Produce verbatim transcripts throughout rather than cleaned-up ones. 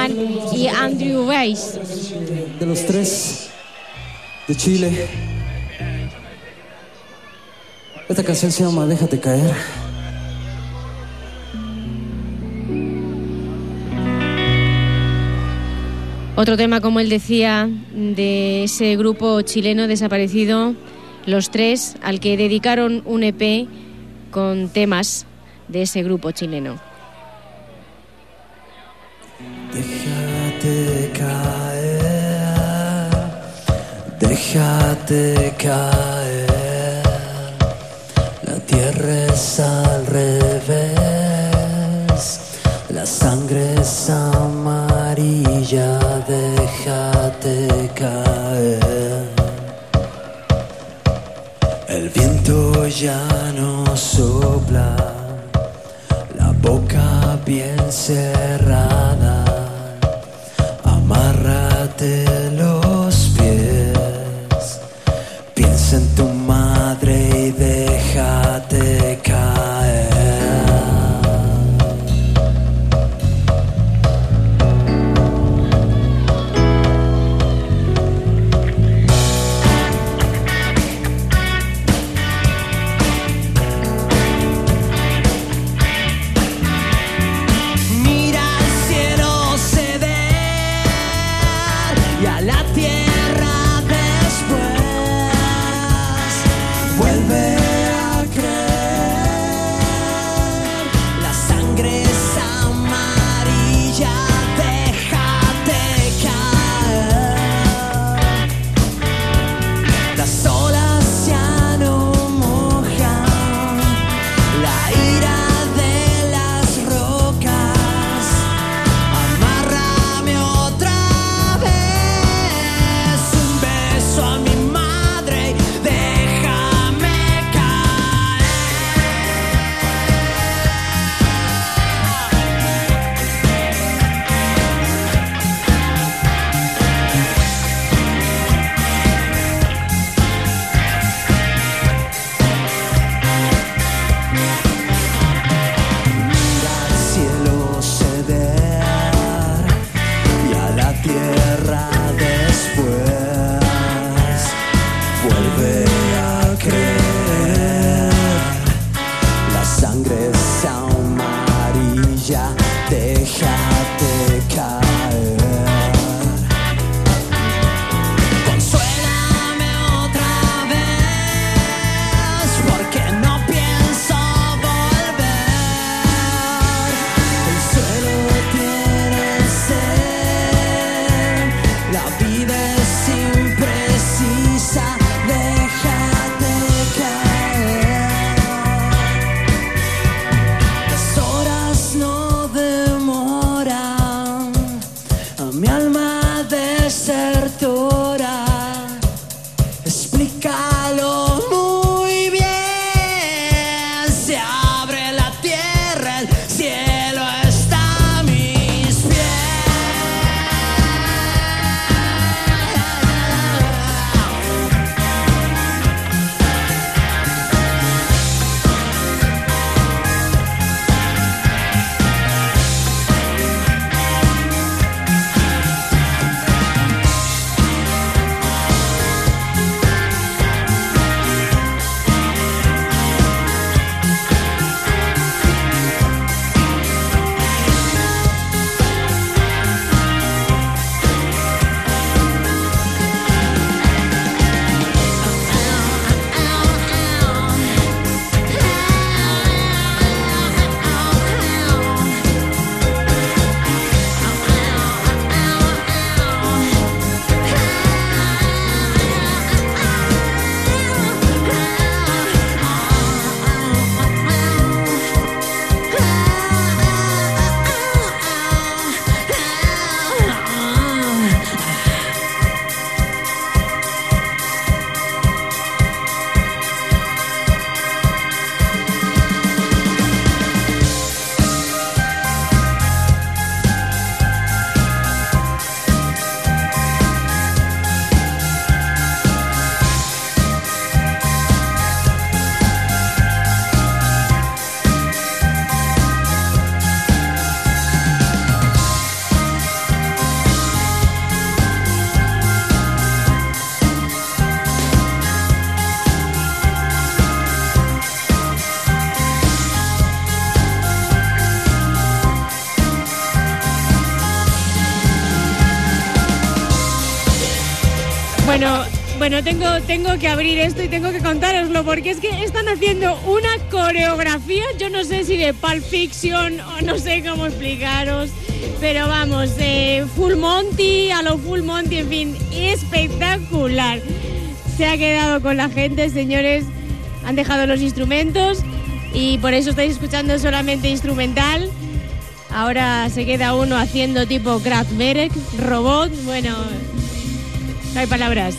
Morgan y Andrew Weiss. De los tres de Chile, esta canción se llama Déjate Caer. Otro tema, como él decía, de ese grupo chileno desaparecido, Los Tres, al que dedicaron un E P con temas de ese grupo chileno. Déjate caer, déjate caer, la tierra es al revés, la sangre es amarilla, déjate caer. El viento ya no sopla, la boca bien cerrada, amárrate los pies, piensa en tu madre y déjate caer. Mira Bueno, bueno, tengo, tengo que abrir esto y tengo que contároslo porque es que están haciendo una coreografía, yo no sé si de Pulp Fiction o no sé cómo explicaros, pero vamos, eh, Full Monty, a lo Full Monty, en fin, espectacular. Se ha quedado con la gente, señores, han dejado los instrumentos y por eso estáis escuchando solamente instrumental. Ahora se queda uno haciendo tipo Kraftwerk, robot, bueno, no hay palabras.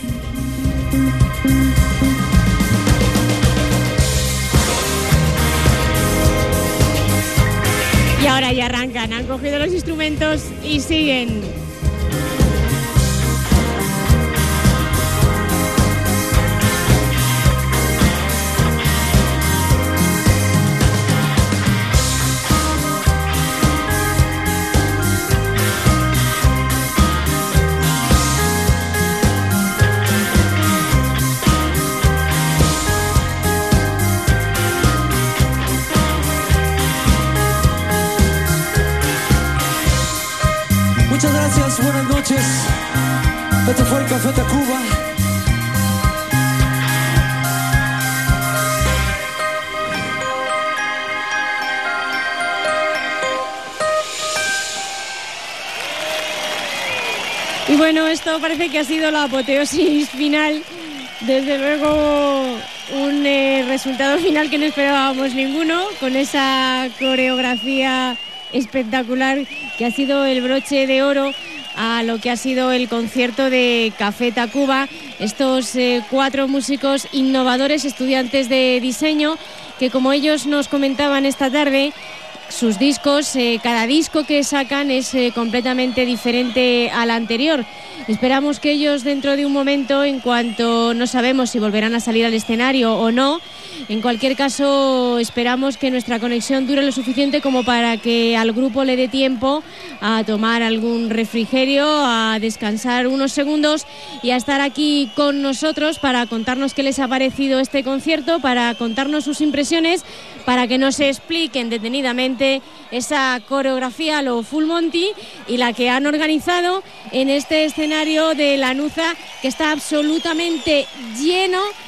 Y ahora ya arrancan, han cogido los instrumentos y siguen. Muchas gracias, buenas noches. Este fue el Café Tacuba. Y bueno, esto parece que ha sido la apoteosis final. Desde luego, un eh, resultado final que no esperábamos ninguno, con esa coreografía espectacular que ha sido el broche de oro a lo que ha sido el concierto de Café Tacuba. Estos eh, cuatro músicos innovadores, estudiantes de diseño, que como ellos nos comentaban esta tarde, sus discos, eh, cada disco que sacan es eh, completamente diferente al anterior. Esperamos que ellos dentro de un momento, en cuanto no sabemos si volverán a salir al escenario o no, en cualquier caso esperamos que nuestra conexión dure lo suficiente como para que al grupo le dé tiempo a tomar algún refrigerio, a descansar unos segundos y a estar aquí con nosotros para contarnos qué les ha parecido este concierto, para contarnos sus impresiones, para que nos expliquen detenidamente esa coreografía a lo Full Monty y la que han organizado en este escenario de Lanuza, que está absolutamente lleno